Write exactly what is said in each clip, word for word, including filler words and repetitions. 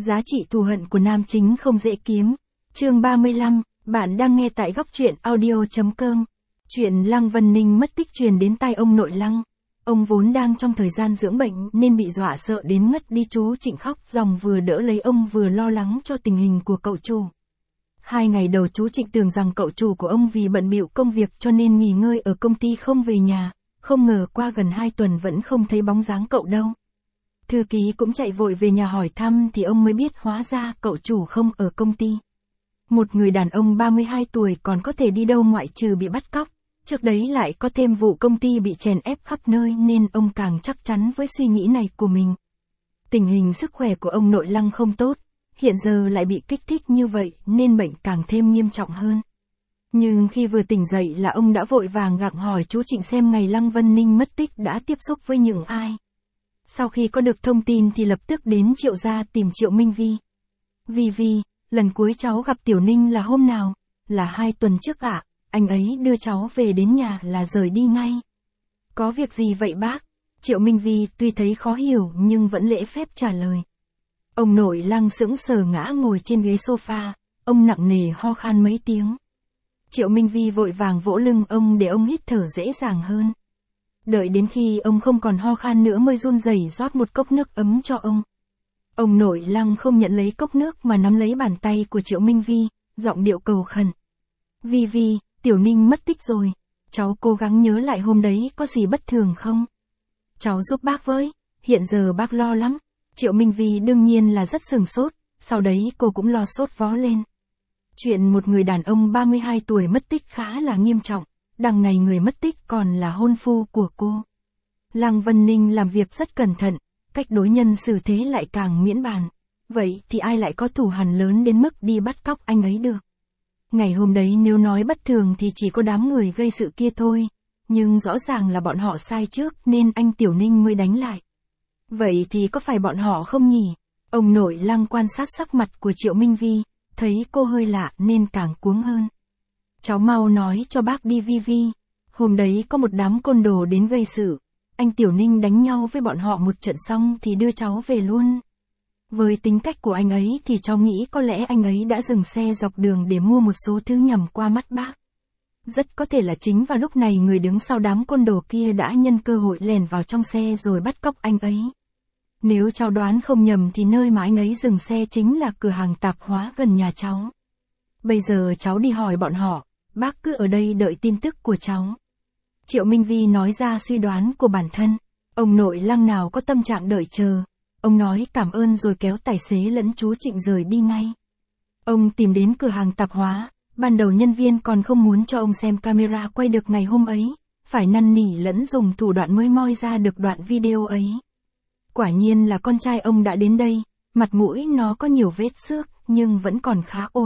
Giá trị thù hận của nam chính không dễ kiếm. Chương ba mươi lăm, bạn đang nghe tại góc truyện audio.com. Chuyện Lăng Vân Ninh mất tích truyền đến tai ông nội Lăng. Ông vốn đang trong thời gian dưỡng bệnh nên bị dọa sợ đến ngất đi. Chú Trịnh khóc ròng vừa đỡ lấy ông vừa lo lắng cho tình hình của cậu chủ. Hai ngày đầu chú Trịnh tưởng rằng cậu chủ của ông vì bận bịu công việc cho nên nghỉ ngơi ở công ty không về nhà, không ngờ qua gần hai tuần vẫn không thấy bóng dáng cậu đâu. Thư ký cũng chạy vội về nhà hỏi thăm thì ông mới biết hóa ra cậu chủ không ở công ty. Một người đàn ông ba mươi hai tuổi còn có thể đi đâu ngoại trừ bị bắt cóc, trước đấy lại có thêm vụ công ty bị chèn ép khắp nơi nên ông càng chắc chắn với suy nghĩ này của mình. Tình hình sức khỏe của ông nội Lăng không tốt, hiện giờ lại bị kích thích như vậy nên bệnh càng thêm nghiêm trọng hơn. Nhưng khi vừa tỉnh dậy là ông đã vội vàng gặng hỏi chú Trịnh xem ngày Lăng Vân Ninh mất tích đã tiếp xúc với những ai. Sau khi có được thông tin thì lập tức đến Triệu gia tìm Triệu Minh Vi. Vi Vi, lần cuối cháu gặp Tiểu Ninh là hôm nào? Là hai tuần trước ạ, à? Anh ấy đưa cháu về đến nhà là rời đi ngay. Có việc gì vậy bác? Triệu Minh Vi tuy thấy khó hiểu nhưng vẫn lễ phép trả lời. Ông nội Lăng sững sờ ngã ngồi trên ghế sofa, ông nặng nề ho khan mấy tiếng. Triệu Minh Vi vội vàng vỗ lưng ông để ông hít thở dễ dàng hơn. Đợi đến khi ông không còn ho khan nữa mới run rẩy rót một cốc nước ấm cho ông. Ông nội Lăng không nhận lấy cốc nước mà nắm lấy bàn tay của Triệu Minh Vi, giọng điệu cầu khẩn. Vi Vi, Tiểu Ninh mất tích rồi, cháu cố gắng nhớ lại hôm đấy có gì bất thường không? Cháu giúp bác với, hiện giờ bác lo lắm. Triệu Minh Vi đương nhiên là rất sửng sốt, sau đấy cô cũng lo sốt vó lên. Chuyện một người đàn ông ba mươi hai tuổi mất tích khá là nghiêm trọng, đằng này người mất tích còn là hôn phu của cô. Lăng Vân Ninh làm việc rất cẩn thận, cách đối nhân xử thế lại càng miễn bàn. Vậy thì ai lại có thù hằn lớn đến mức đi bắt cóc anh ấy được? Ngày hôm đấy nếu nói bất thường thì chỉ có đám người gây sự kia thôi, nhưng rõ ràng là bọn họ sai trước nên anh Tiểu Ninh mới đánh lại. Vậy thì có phải bọn họ không nhỉ? Ông nội Lăng quan sát sắc mặt của Triệu Minh Vi, thấy cô hơi lạ nên càng cuống hơn. Cháu mau nói cho bác đi Vi Vi. Hôm đấy có một đám côn đồ đến gây sự. Anh Tiểu Ninh đánh nhau với bọn họ một trận xong thì đưa cháu về luôn. Với tính cách của anh ấy thì cháu nghĩ có lẽ anh ấy đã dừng xe dọc đường để mua một số thứ nhằm qua mắt bác. Rất có thể là chính vào lúc này người đứng sau đám côn đồ kia đã nhân cơ hội lèn vào trong xe rồi bắt cóc anh ấy. Nếu cháu đoán không nhầm thì nơi mà anh ấy dừng xe chính là cửa hàng tạp hóa gần nhà cháu. Bây giờ cháu đi hỏi bọn họ, bác cứ ở đây đợi tin tức của cháu. Triệu Minh Vi nói ra suy đoán của bản thân. Ông nội Lăng nào có tâm trạng đợi chờ. Ông nói cảm ơn rồi kéo tài xế lẫn chú Trịnh rời đi ngay. Ông tìm đến cửa hàng tạp hóa, ban đầu nhân viên còn không muốn cho ông xem camera quay được ngày hôm ấy, phải năn nỉ lẫn dùng thủ đoạn mới moi ra được đoạn video ấy. Quả nhiên là con trai ông đã đến đây, mặt mũi nó có nhiều vết xước nhưng vẫn còn khá ổn.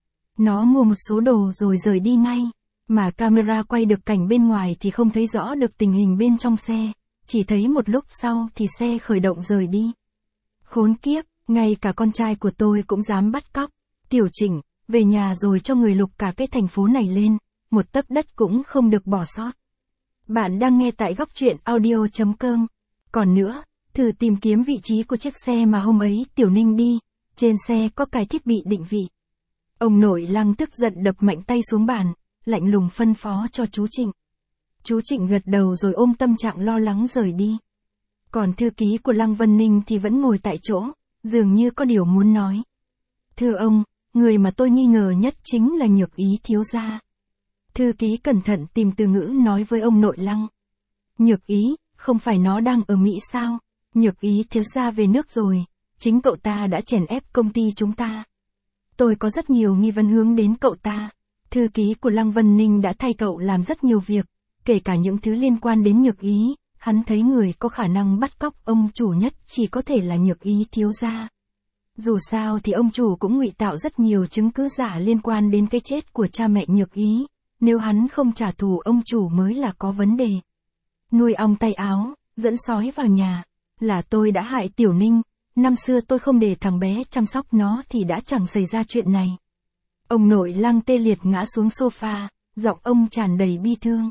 Nó mua một số đồ rồi rời đi ngay, mà camera quay được cảnh bên ngoài thì không thấy rõ được tình hình bên trong xe, chỉ thấy một lúc sau thì xe khởi động rời đi. Khốn kiếp, ngay cả con trai của tôi cũng dám bắt cóc. Tiểu Trịnh, về nhà rồi cho người lục cả cái thành phố này lên, một tấc đất cũng không được bỏ sót. Bạn đang nghe tại góc truyện audio.com. Còn nữa, thử tìm kiếm vị trí của chiếc xe mà hôm ấy Tiểu Ninh đi, trên xe có cái thiết bị định vị. Ông nội Lăng tức giận đập mạnh tay xuống bàn, lạnh lùng phân phó cho chú Trịnh. Chú Trịnh gật đầu rồi ôm tâm trạng lo lắng rời đi. Còn thư ký của Lăng Vân Ninh thì vẫn ngồi tại chỗ, dường như có điều muốn nói. Thưa ông, người mà tôi nghi ngờ nhất chính là Nhược Ý thiếu gia. Thư ký cẩn thận tìm từ ngữ nói với ông nội Lăng. Nhược Ý, không phải nó đang ở Mỹ sao? Nhược Ý thiếu gia về nước rồi, chính cậu ta đã chèn ép công ty chúng ta. Tôi có rất nhiều nghi vấn hướng đến cậu ta. Thư ký của Lăng Vân Ninh đã thay cậu làm rất nhiều việc, kể cả những thứ liên quan đến Nhược Ý. Hắn thấy người có khả năng bắt cóc ông chủ nhất chỉ có thể là Nhược Ý thiếu gia. Dù sao thì ông chủ cũng ngụy tạo rất nhiều chứng cứ giả liên quan đến cái chết của cha mẹ Nhược Ý. Nếu hắn không trả thù ông chủ mới là có vấn đề. Nuôi ong tay áo, dẫn sói vào nhà. Là tôi đã hại Tiểu Ninh. Năm xưa tôi không để thằng bé chăm sóc nó thì đã chẳng xảy ra chuyện này. Ông nội Lăng tê liệt ngã xuống sofa, giọng ông tràn đầy bi thương.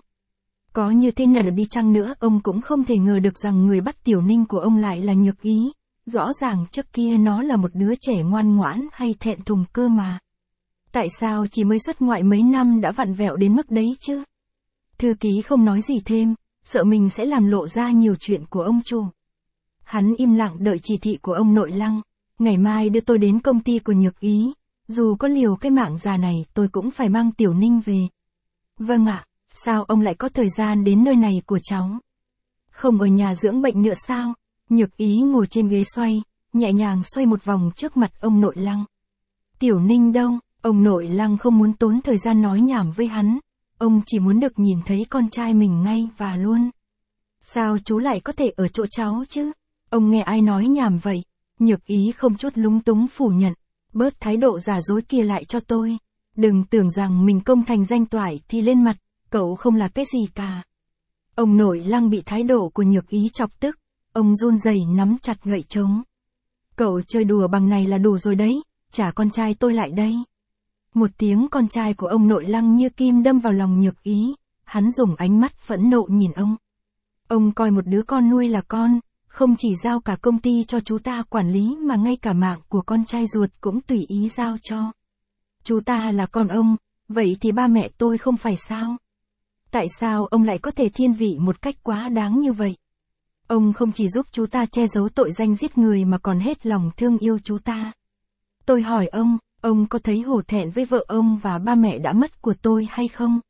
Có như thế nào đi chăng nữa ông cũng không thể ngờ được rằng người bắt Tiểu Ninh của ông lại là Nhược Ý. Rõ ràng trước kia nó là một đứa trẻ ngoan ngoãn hay thẹn thùng cơ mà. Tại sao chỉ mới xuất ngoại mấy năm đã vặn vẹo đến mức đấy chứ? Thư ký không nói gì thêm, sợ mình sẽ làm lộ ra nhiều chuyện của ông chủ. Hắn im lặng đợi chỉ thị của ông nội Lăng, ngày mai đưa tôi đến công ty của Nhược Ý, dù có liều cái mạng già này tôi cũng phải mang Tiểu Ninh về. Vâng ạ, sao ông lại có thời gian đến nơi này của cháu? Không ở nhà dưỡng bệnh nữa sao? Nhược Ý ngồi trên ghế xoay, nhẹ nhàng xoay một vòng trước mặt ông nội Lăng. Tiểu Ninh đâu? Ông nội Lăng không muốn tốn thời gian nói nhảm với hắn, ông chỉ muốn được nhìn thấy con trai mình ngay và luôn. Sao chú lại có thể ở chỗ cháu chứ? Ông nghe ai nói nhảm vậy? Nhược Ý không chút lúng túng phủ nhận, bớt thái độ giả dối kia lại cho tôi. Đừng tưởng rằng mình công thành danh toại thì lên mặt, cậu không là cái gì cả. Ông nội Lăng bị thái độ của Nhược Ý chọc tức, ông run rẩy nắm chặt gậy trống. Cậu chơi đùa bằng này là đủ rồi đấy, trả con trai tôi lại đây. Một tiếng con trai của ông nội Lăng như kim đâm vào lòng Nhược Ý, hắn dùng ánh mắt phẫn nộ nhìn ông. Ông coi một đứa con nuôi là con, không chỉ giao cả công ty cho chú ta quản lý mà ngay cả mạng của con trai ruột cũng tùy ý giao cho. Chú ta là con ông, vậy thì ba mẹ tôi không phải sao? Tại sao ông lại có thể thiên vị một cách quá đáng như vậy? Ông không chỉ giúp chú ta che giấu tội danh giết người mà còn hết lòng thương yêu chú ta. Tôi hỏi ông, ông có thấy hổ thẹn với vợ ông và ba mẹ đã mất của tôi hay không?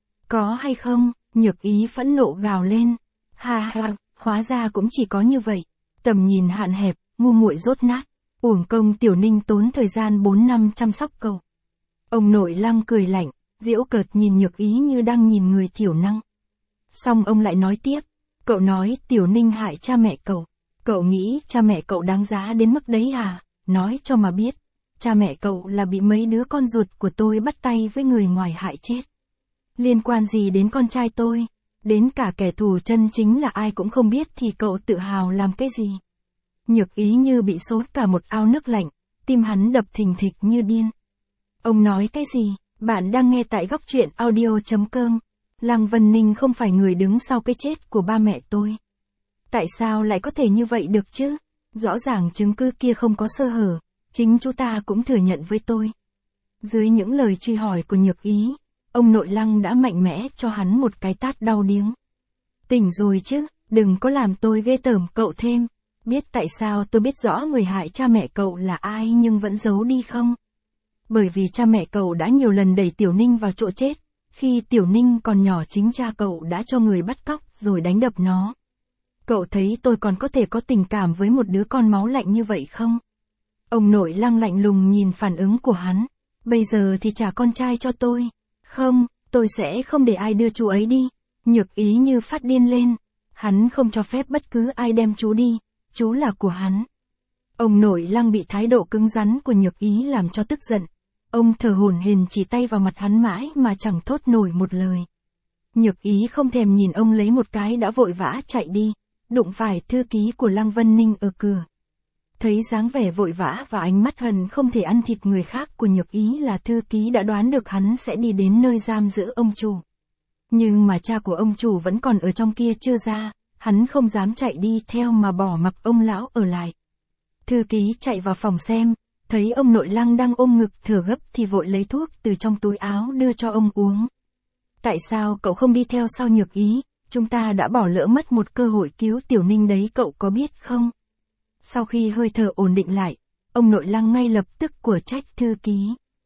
Có hay không? Nhược Ý phẫn nộ gào lên. Ha ha, hóa ra cũng chỉ có như vậy. Tầm nhìn hạn hẹp, ngu muội dốt nát. Uổng công Tiểu Ninh tốn thời gian bốn năm chăm sóc cậu. Ông nội Lăng cười lạnh, giễu cợt nhìn Nhược Ý như đang nhìn người thiểu năng. Xong ông lại nói tiếp, cậu nói Tiểu Ninh hại cha mẹ cậu. Cậu nghĩ cha mẹ cậu đáng giá đến mức đấy à? Nói cho mà biết, cha mẹ cậu là bị mấy đứa con ruột của tôi bắt tay với người ngoài hại chết. Liên quan gì đến con trai tôi? Đến cả kẻ thù chân chính là ai cũng không biết thì cậu tự hào làm cái gì? Nhược Ý như bị sốt cả một ao nước lạnh, tim hắn đập thình thịch như điên. Ông nói cái gì? Bạn đang nghe tại góc truyện audio chấm com. Lăng Vân Ninh không phải người đứng sau cái chết của ba mẹ tôi. Tại sao lại có thể như vậy được chứ? Rõ ràng chứng cứ kia không có sơ hở, chính chú ta cũng thừa nhận với tôi. Dưới những lời truy hỏi của Nhược Ý, ông nội Lăng đã mạnh mẽ cho hắn một cái tát đau điếng. Tỉnh rồi chứ, đừng có làm tôi ghê tởm cậu thêm. Biết tại sao tôi biết rõ người hại cha mẹ cậu là ai nhưng vẫn giấu đi không? Bởi vì cha mẹ cậu đã nhiều lần đẩy Tiểu Ninh vào chỗ chết. Khi Tiểu Ninh còn nhỏ chính cha cậu đã cho người bắt cóc rồi đánh đập nó. Cậu thấy tôi còn có thể có tình cảm với một đứa con máu lạnh như vậy không? Ông nội Lăng lạnh lùng nhìn phản ứng của hắn. Bây giờ thì trả con trai cho tôi. Không, tôi sẽ không để ai đưa chú ấy đi. Nhược Ý như phát điên lên. Hắn không cho phép bất cứ ai đem chú đi. Chú là của hắn. Ông nội Lăng bị thái độ cứng rắn của Nhược Ý làm cho tức giận. Ông thở hổn hển chỉ tay vào mặt hắn mãi mà chẳng thốt nổi một lời. Nhược Ý không thèm nhìn ông lấy một cái đã vội vã chạy đi, đụng phải thư ký của Lăng Vân Ninh ở cửa. Thấy dáng vẻ vội vã và ánh mắt hận không thể ăn thịt người khác của Nhược Ý là thư ký đã đoán được hắn sẽ đi đến nơi giam giữ ông chủ. Nhưng mà cha của ông chủ vẫn còn ở trong kia chưa ra, hắn không dám chạy đi theo mà bỏ mặc ông lão ở lại. Thư ký chạy vào phòng xem, thấy ông nội Lăng đang ôm ngực thở gấp thì vội lấy thuốc từ trong túi áo đưa cho ông uống. Tại sao cậu không đi theo sau Nhược Ý, chúng ta đã bỏ lỡ mất một cơ hội cứu Tiểu Ninh đấy cậu có biết không? Sau khi hơi thở ổn định lại, ông nội Lăng ngay lập tức của trách thư ký.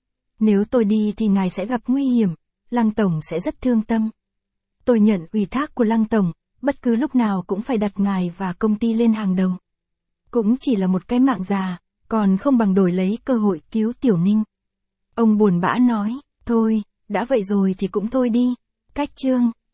Nếu tôi đi thì ngài sẽ gặp nguy hiểm, Lăng Tổng sẽ rất thương tâm. Tôi nhận ủy thác của Lăng Tổng, bất cứ lúc nào cũng phải đặt ngài và công ty lên hàng đầu. Cũng chỉ là một cái mạng già, còn không bằng đổi lấy cơ hội cứu Tiểu Ninh. Ông buồn bã nói, thôi, đã vậy rồi thì cũng thôi đi. Cách chương